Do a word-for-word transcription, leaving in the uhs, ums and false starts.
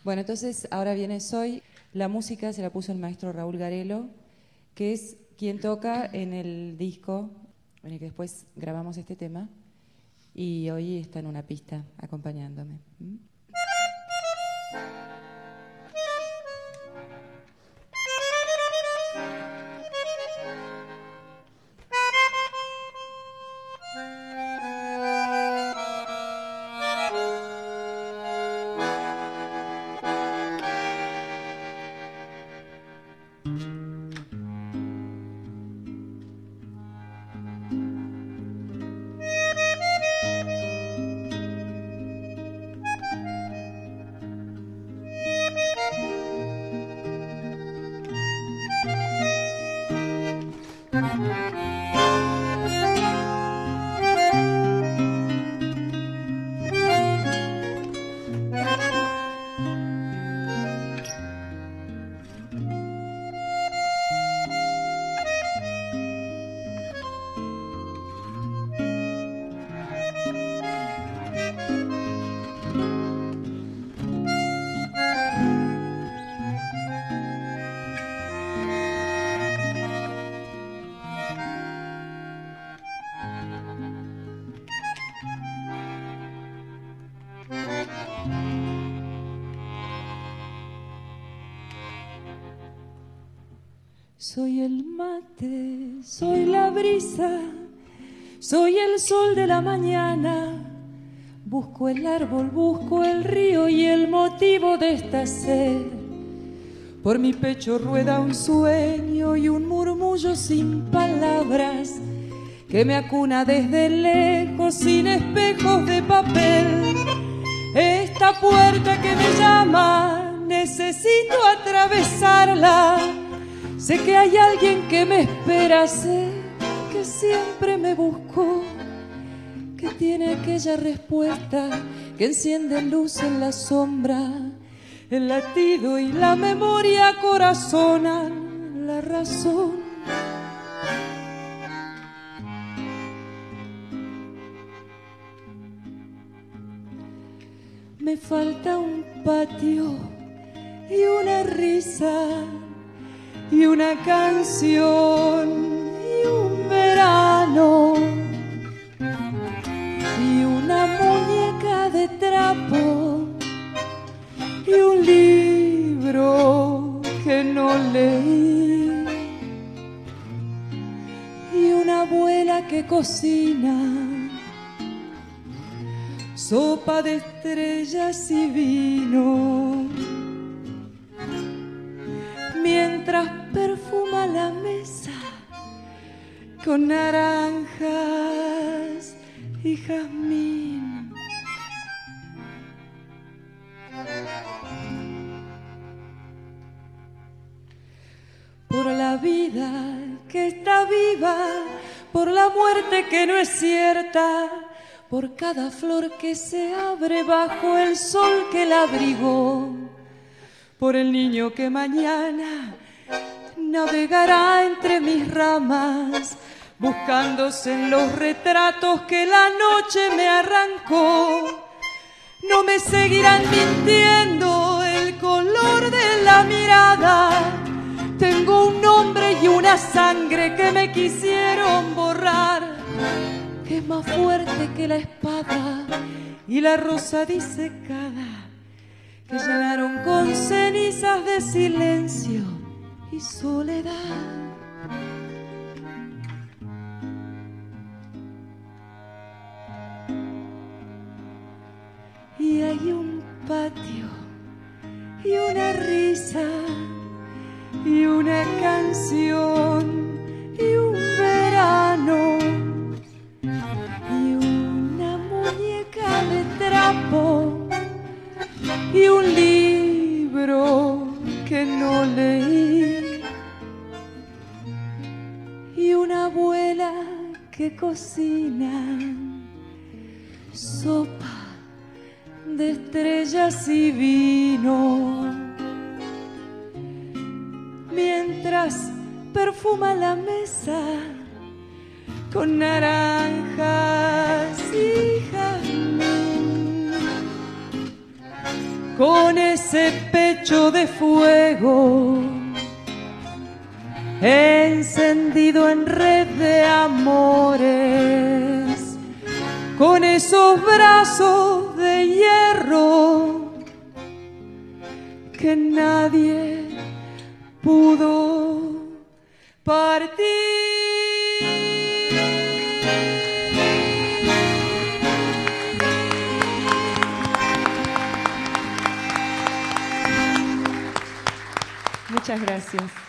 Bueno, entonces ahora viene Soy. La música se la puso el maestro Raúl Garelo, que es quien toca en el disco en el que después grabamos este tema, y hoy está en una pista acompañándome. ¿Mm? Soy el mate, soy la brisa, soy el sol de la mañana. Busco el árbol, busco el río y el motivo de esta sed. Por mi pecho rueda un sueño y un murmullo sin palabras que me acuna desde lejos sin espejos de papel. Esta puerta que me llama, necesito atravesarla. Sé que hay alguien que me espera, sé que siempre me buscó, que tiene aquella respuesta que enciende luz en la sombra. El latido y la memoria corazonan la razón. Me falta un patio y una risa y una canción y un verano y una muñeca de trapo y un libro que no leí y una abuela que cocina sopa de estrellas y vino, mientras perfuma la mesa con naranjas y jazmín. Por la vida que está viva, por la muerte que no es cierta, por cada flor que se abre bajo el sol que la abrigó, por el niño que mañana navegará entre mis ramas, buscándose en los retratos que la noche me arrancó. No me seguirán mintiendo el color de la mirada. Tengo un nombre y una sangre que me quisieron borrar, que es más fuerte que la espada y la rosa disecada, que llenaron con cenizas de silencio y soledad. Y hay un patio y una risa y una canción y un verano y una muñeca de trapo y un libro que no leí y una abuela que cocina sopa de estrellas y vino, mientras perfuma la mesa con naranjas y jazmín, con ese pecho de fuego, encendido en red de amores, con esos brazos de hierro que nadie pudo partir. Muchas gracias.